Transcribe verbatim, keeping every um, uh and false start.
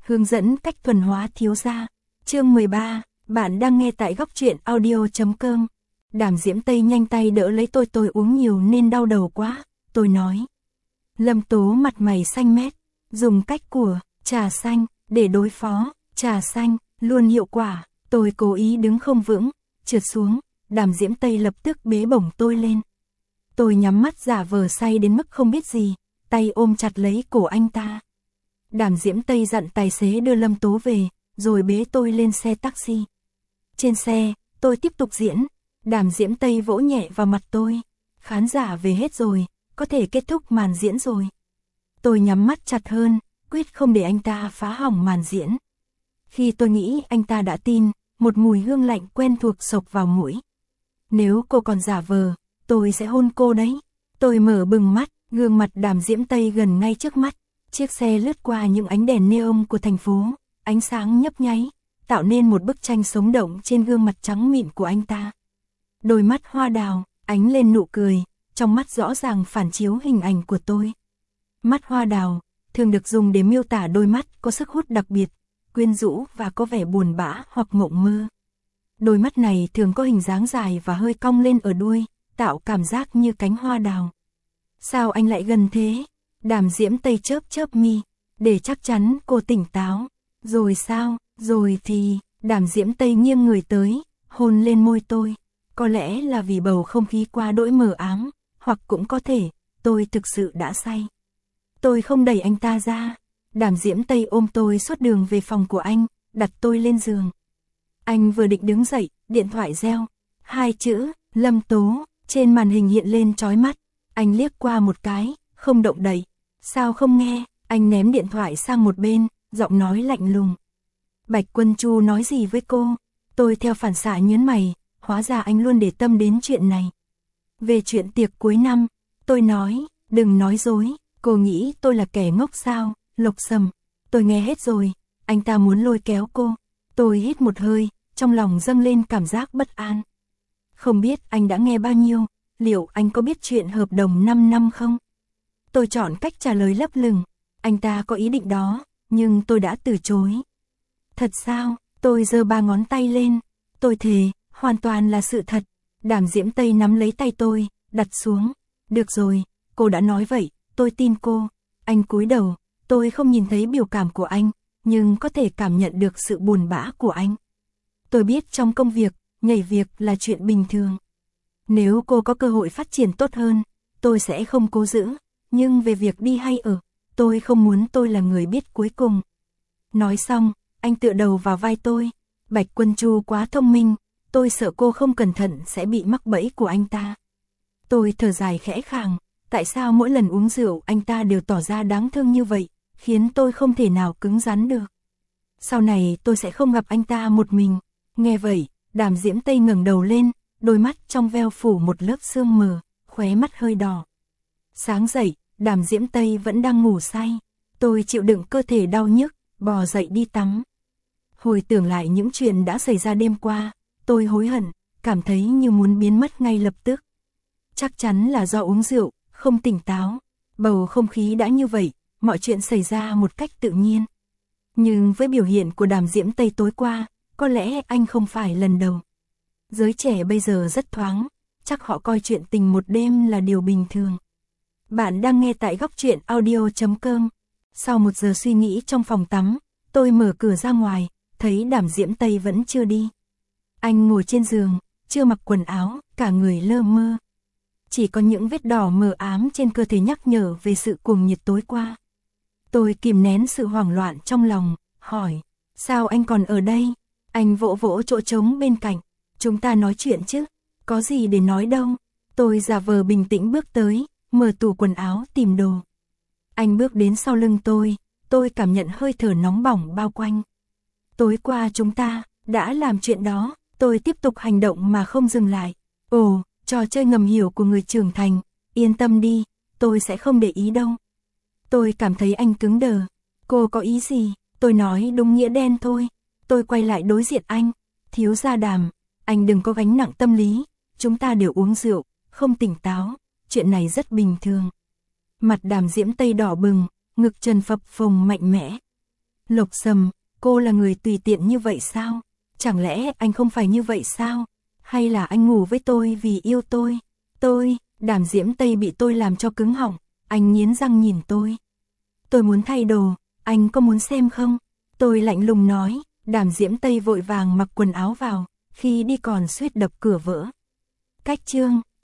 Hướng dẫn cách thuần hóa thiếu gia. Chương mười ba, bạn đang nghe tại góc truyện audio.com. Đàm Diễm Tây nhanh tay đỡ lấy tôi, tôi uống nhiều nên đau đầu quá, tôi nói. Lâm Tố mặt mày xanh mét, dùng cách của trà xanh để đối phó, trà xanh luôn hiệu quả. Tôi cố ý đứng không vững, trượt xuống, Đàm Diễm Tây lập tức bế bổng tôi lên. Tôi nhắm mắt giả vờ say đến mức không biết gì, tay ôm chặt lấy cổ anh ta. Đàm Diễm Tây dặn tài xế đưa Lâm Tố về, rồi bế tôi lên xe taxi. Trên xe, tôi tiếp tục diễn, Đàm Diễm Tây vỗ nhẹ vào mặt tôi. Khán giả về hết rồi, có thể kết thúc màn diễn rồi. Tôi nhắm mắt chặt hơn, quyết không để anh ta phá hỏng màn diễn. Khi tôi nghĩ anh ta đã tin, một mùi hương lạnh quen thuộc xộc vào mũi. Nếu cô còn giả vờ, tôi sẽ hôn cô đấy. Tôi mở bừng mắt, gương mặt Đàm Diễm Tây gần ngay trước mắt. Chiếc xe lướt qua những ánh đèn neon của thành phố, ánh sáng nhấp nháy, tạo nên một bức tranh sống động trên gương mặt trắng mịn của anh ta. Đôi mắt hoa đào, ánh lên nụ cười, trong mắt rõ ràng phản chiếu hình ảnh của tôi. Mắt hoa đào, thường được dùng để miêu tả đôi mắt có sức hút đặc biệt, quyến rũ và có vẻ buồn bã hoặc mộng mơ. Đôi mắt này thường có hình dáng dài và hơi cong lên ở đuôi, tạo cảm giác như cánh hoa đào. Sao anh lại gần thế? Đàm Diễm Tây chớp chớp mi, để chắc chắn cô tỉnh táo. Rồi sao? Rồi thì, Đàm Diễm Tây nghiêng người tới, hôn lên môi tôi. Có lẽ là vì bầu không khí quá đỗi mờ ám, hoặc cũng có thể, tôi thực sự đã say. Tôi không đẩy anh ta ra. Đàm Diễm Tây ôm tôi suốt đường về phòng của anh, đặt tôi lên giường. Anh vừa định đứng dậy, điện thoại reo. Hai chữ, Lâm Tố, trên màn hình hiện lên chói mắt. Anh liếc qua một cái, không động đậy. Sao không nghe? Anh ném điện thoại sang một bên, giọng nói lạnh lùng. Bạch Quân Chu nói gì với cô? Tôi theo phản xạ nhớn mày, hóa ra anh luôn để tâm đến chuyện này. Về chuyện tiệc cuối năm, tôi nói, đừng nói dối, cô nghĩ tôi là kẻ ngốc sao? Lộc Sầm, tôi nghe hết rồi, anh ta muốn lôi kéo cô. Tôi hít một hơi, trong lòng dâng lên cảm giác bất an. Không biết anh đã nghe bao nhiêu, liệu anh có biết chuyện hợp đồng năm năm không? Tôi chọn cách trả lời lấp lửng, anh ta có ý định đó, nhưng tôi đã từ chối. Thật sao? Tôi giơ ba ngón tay lên, tôi thề, hoàn toàn là sự thật. Đàm Diễm Tây nắm lấy tay tôi, đặt xuống. Được rồi, cô đã nói vậy, tôi tin cô. Anh cúi đầu, tôi không nhìn thấy biểu cảm của anh, nhưng có thể cảm nhận được sự buồn bã của anh. Tôi biết trong công việc, nhảy việc là chuyện bình thường. Nếu cô có cơ hội phát triển tốt hơn, tôi sẽ không cố giữ. Nhưng về việc đi hay ở, tôi không muốn tôi là người biết cuối cùng. Nói xong, anh tựa đầu vào vai tôi. Bạch Quân Chu quá thông minh, tôi sợ cô không cẩn thận sẽ bị mắc bẫy của anh ta. Tôi thở dài khẽ khàng, tại sao mỗi lần uống rượu anh ta đều tỏ ra đáng thương như vậy, khiến tôi không thể nào cứng rắn được. Sau này tôi sẽ không gặp anh ta một mình. Nghe vậy, Đàm Diễm Tây ngẩng đầu lên, đôi mắt trong veo phủ một lớp sương mờ, khóe mắt hơi đỏ. Sáng dậy, Đàm Diễm Tây vẫn đang ngủ say. Tôi chịu đựng cơ thể đau nhức, bò dậy đi tắm. Hồi tưởng lại những chuyện đã xảy ra đêm qua, tôi hối hận, cảm thấy như muốn biến mất ngay lập tức. Chắc chắn là do uống rượu, không tỉnh táo. Bầu không khí đã như vậy, mọi chuyện xảy ra một cách tự nhiên. Nhưng với biểu hiện của Đàm Diễm Tây tối qua, có lẽ anh không phải lần đầu. Giới trẻ bây giờ rất thoáng, chắc họ coi chuyện tình một đêm là điều bình thường. Bạn đang nghe tại góc truyện audio.com. Sau một giờ suy nghĩ trong phòng tắm, tôi mở cửa ra ngoài, thấy Đàm Diễm Tây vẫn chưa đi. Anh ngồi trên giường, chưa mặc quần áo, cả người lơ mơ. Chỉ có những vết đỏ mờ ám trên cơ thể nhắc nhở về sự cuồng nhiệt tối qua. Tôi kìm nén sự hoảng loạn trong lòng, hỏi, sao anh còn ở đây? Anh vỗ vỗ chỗ trống bên cạnh, chúng ta nói chuyện chứ, có gì để nói đâu. Tôi giả vờ bình tĩnh bước tới, mở tủ quần áo tìm đồ. Anh bước đến sau lưng tôi, tôi cảm nhận hơi thở nóng bỏng bao quanh. Tối qua chúng ta đã làm chuyện đó, tôi tiếp tục hành động mà không dừng lại. Ồ, trò chơi ngầm hiểu của người trưởng thành, yên tâm đi, tôi sẽ không để ý đâu. Tôi cảm thấy anh cứng đờ. Cô có ý gì? Tôi nói đúng nghĩa đen thôi. Tôi quay lại đối diện anh. Thiếu gia Đàm, anh đừng có gánh nặng tâm lý. Chúng ta đều uống rượu, không tỉnh táo. Chuyện này rất bình thường. Mặt Đàm Diễm Tây đỏ bừng, ngực trần phập phồng mạnh mẽ. Lộc Sầm, cô là người tùy tiện như vậy sao? Chẳng lẽ anh không phải như vậy sao? Hay là anh ngủ với tôi vì yêu tôi? Tôi, Đàm Diễm Tây bị tôi làm cho cứng họng, anh nghiến răng nhìn tôi. Tôi muốn thay đồ, anh có muốn xem không? Tôi lạnh lùng nói, Đàm Diễm Tây vội vàng mặc quần áo vào, khi đi còn suýt đập cửa vỡ. Cách chương